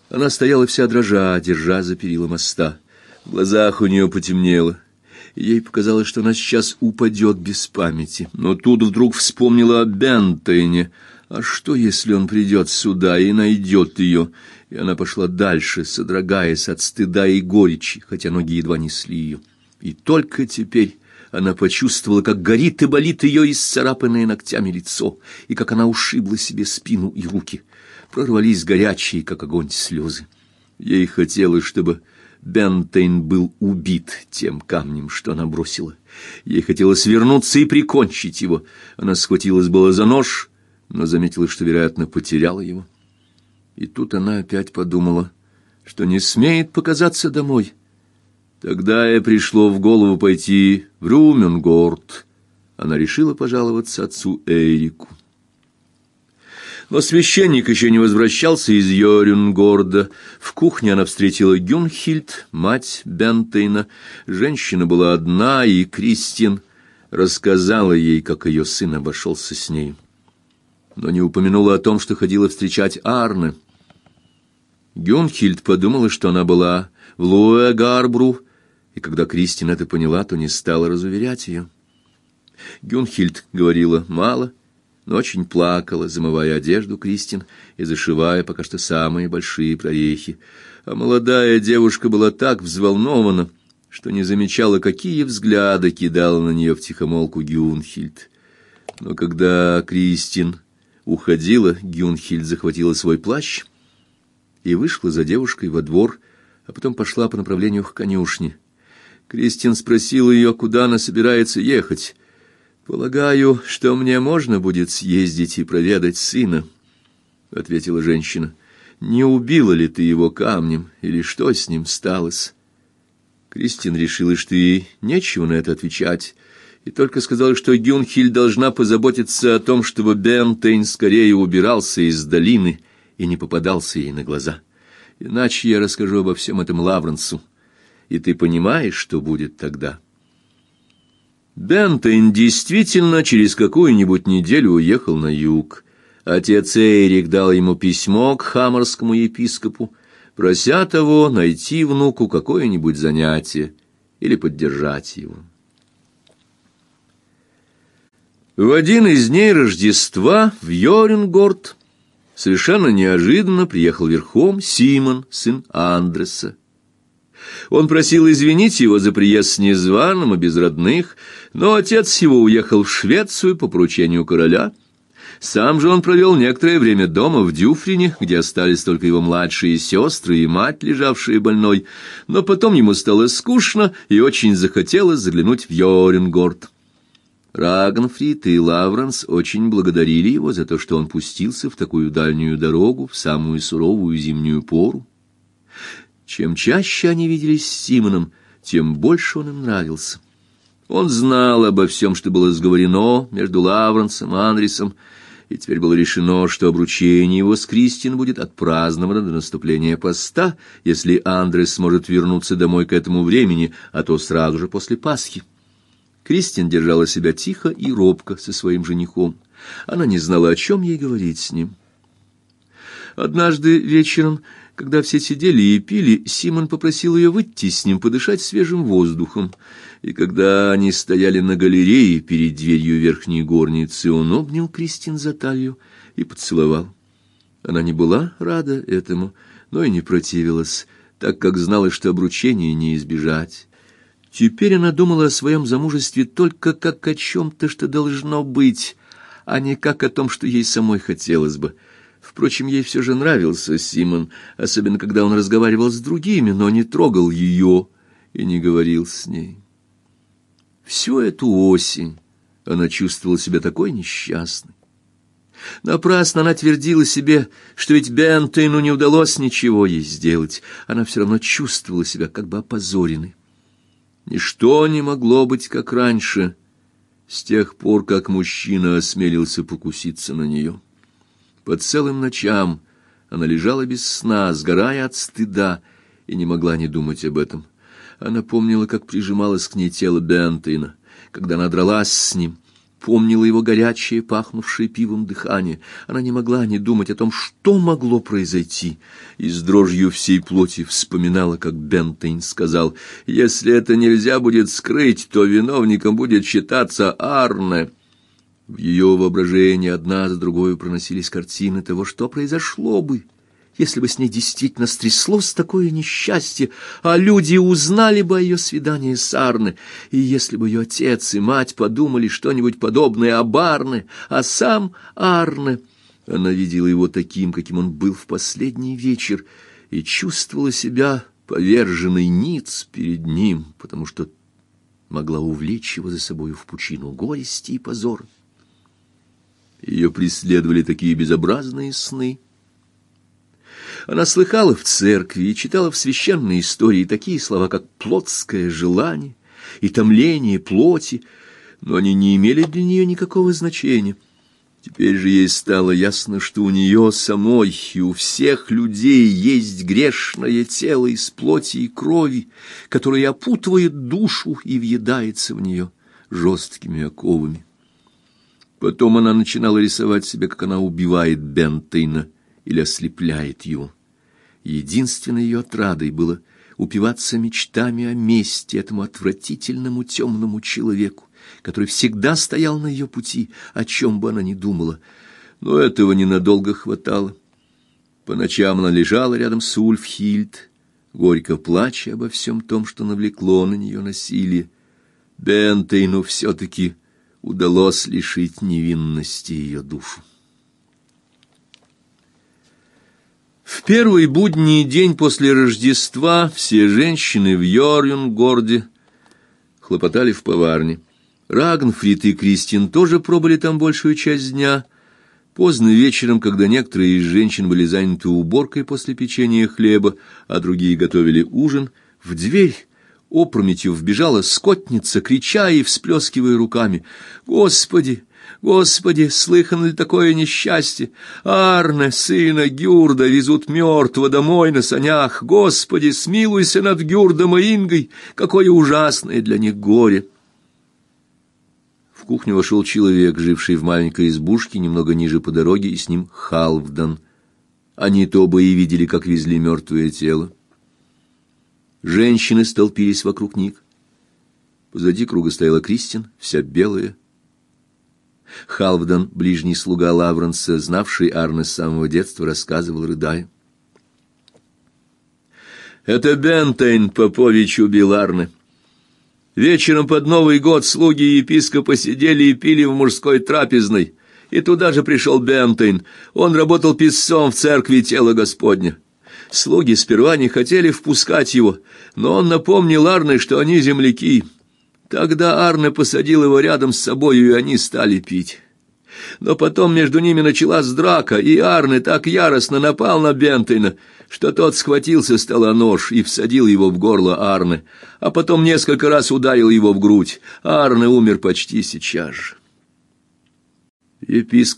Она стояла вся дрожа, держа за перила моста. В глазах у нее потемнело. Ей показалось, что она сейчас упадет без памяти. Но тут вдруг вспомнила о Бентейне. А что, если он придет сюда и найдет ее? И она пошла дальше, содрогаясь от стыда и горечи, хотя ноги едва несли ее. И только теперь она почувствовала, как горит и болит ее исцарапанное ногтями лицо, и как она ушибла себе спину и руки. Прорвались горячие, как огонь, слезы. Ей хотелось, чтобы Бентейн был убит тем камнем, что она бросила. Ей хотелось вернуться и прикончить его. Она схватилась было за нож, но заметила, что, вероятно, потеряла его. И тут она опять подумала, что не смеет показаться домой. Тогда ей пришло в голову пойти в Румюнгорд. Она решила пожаловаться отцу Эрику. Но священник еще не возвращался из Йорюнгорда. В кухне она встретила Гюнхильд, мать Бентейна. Женщина была одна, и Кристин рассказала ей, как ее сын обошелся с ней. Но не упомянула о том, что ходила встречать Арне. Гюнхильд подумала, что она была в Луэгарбру, и когда Кристин это поняла, то не стала разуверять ее. Гюнхильд говорила мало, но очень плакала, замывая одежду Кристин и зашивая пока что самые большие прорехи. А молодая девушка была так взволнована, что не замечала, какие взгляды кидала на нее втихомолку Гюнхильд. Но когда Кристин уходила, Гюнхильд захватила свой плащ и вышла за девушкой во двор, а потом пошла по направлению к конюшне. Кристин спросила ее, куда она собирается ехать. «Полагаю, что мне можно будет съездить и проведать сына», — ответила женщина. «Не убила ли ты его камнем, или что с ним сталось?» Кристин решила, что ей нечего на это отвечать, и только сказала, что Гюнхильд должна позаботиться о том, чтобы Бентейн скорее убирался из долины и не попадался ей на глаза. «Иначе я расскажу обо всем этом Лавренсу, и ты понимаешь, что будет тогда». Бентейн действительно через какую-нибудь неделю уехал на юг. Отец Эрик дал ему письмо к хаморскому епископу, прося того найти внуку какое-нибудь занятие или поддержать его. В один из дней Рождества в Йорюнгорд совершенно неожиданно приехал верхом Симон, сын Андреса. Он просил извинить его за приезд с незваным и без родных, но отец его уехал в Швецию по поручению короля. Сам же он провел некоторое время дома в Дюфрине, где остались только его младшие сестры и мать, лежавшая больной, но потом ему стало скучно и очень захотелось заглянуть в Йорюнгорд. Рагнфрид и Лавренс очень благодарили его за то, что он пустился в такую дальнюю дорогу в самую суровую зимнюю пору. Чем чаще они виделись с Симоном, тем больше он им нравился. Он знал обо всем, что было сговорено между Лавренсом и Андресом, и теперь было решено, что обручение его с Кристин будет отпраздновано до наступления поста, если Андрес сможет вернуться домой к этому времени, а то сразу же после Пасхи. Кристин держала себя тихо и робко со своим женихом. Она не знала, о чем ей говорить с ним. Однажды вечером, когда все сидели и пили, Симон попросил ее выйти с ним подышать свежим воздухом. И когда они стояли на галерее перед дверью верхней горницы, он обнял Кристин за талию и поцеловал. Она не была рада этому, но и не противилась, так как знала, что обручения не избежать. Теперь она думала о своем замужестве только как о чем-то, что должно быть, а не как о том, что ей самой хотелось бы. Впрочем, ей все же нравился Симон, особенно когда он разговаривал с другими, но не трогал ее и не говорил с ней. Всю эту осень она чувствовала себя такой несчастной. Напрасно она твердила себе, что ведь Бентейну не удалось ничего ей сделать. Она все равно чувствовала себя как бы опозоренной. Ничто не могло быть как раньше, с тех пор, как мужчина осмелился покуситься на нее. По целым ночам она лежала без сна, сгорая от стыда, и не могла не думать об этом. Она помнила, как прижималось к ней тело Бентейна, когда она дралась с ним, помнила его горячее, пахнувшее пивом дыхание. Она не могла не думать о том, что могло произойти, и с дрожью всей плоти вспоминала, как Бентейн сказал: «Если это нельзя будет скрыть, то виновником будет считаться Арне». В ее воображении одна за другой проносились картины того, что произошло бы, если бы с ней действительно стряслось такое несчастье, а люди узнали бы о ее свидании с Арне, и если бы ее отец и мать подумали что-нибудь подобное об Арне, а сам Арне... Она видела его таким, каким он был в последний вечер, и чувствовала себя поверженной ниц перед ним, потому что могла увлечь его за собою в пучину горести и позора. Ее преследовали такие безобразные сны. Она слыхала в церкви и читала в священной истории такие слова, как «плотское желание» и «томление плоти», но они не имели для нее никакого значения. Теперь же ей стало ясно, что у нее самой и у всех людей есть грешное тело из плоти и крови, которое опутывает душу и въедается в нее жесткими оковами. Потом она начинала рисовать себе, как она убивает Бентейна или ослепляет его. Единственной ее отрадой было упиваться мечтами о мести этому отвратительному темному человеку, который всегда стоял на ее пути, о чем бы она ни думала. Но этого ненадолго хватало. По ночам она лежала рядом с Ульфхильд, горько плача обо всем том, что навлекло на нее насилие. Бентейну все-таки удалось лишить невинности ее душу. В первый будний день после Рождества все женщины в Йорюнгорде хлопотали в поварне. Рагнфрид и Кристин тоже пробыли там большую часть дня. Поздно вечером, когда некоторые из женщин были заняты уборкой после печения хлеба, а другие готовили ужин, в дверь опрометью вбежала скотница, крича и всплескивая руками: «Господи! Господи, слыхано ли такое несчастье? Арне, сына Гюрда, везут мертвого домой на санях. Господи, смилуйся над Гюрдом и Ингой! Какое ужасное для них горе!» В кухню вошел человек, живший в маленькой избушке немного ниже по дороге, и с ним Халфдан. Они-то оба и видели, как везли мертвое тело. Женщины столпились вокруг них. Позади круга стояла Кристин, вся белая. Халфдан, ближний слуга Лавренса, знавший Арне с самого детства, рассказывал, рыдая: «Это Бентейн Попович убил Арне. Вечером под Новый год слуги епископа сидели и пили в мужской трапезной, и туда же пришел Бентейн. Он работал писцом в церкви тела Господня. Слуги сперва не хотели впускать его, но он напомнил Арне, что они земляки. Тогда Арне посадил его рядом с собою, и они стали пить. Но потом между ними началась драка, и Арне так яростно напал на Бентейна, что тот схватился стола нож и всадил его в горло Арне, а потом несколько раз ударил его в грудь. Арне умер почти сейчас же». Епископ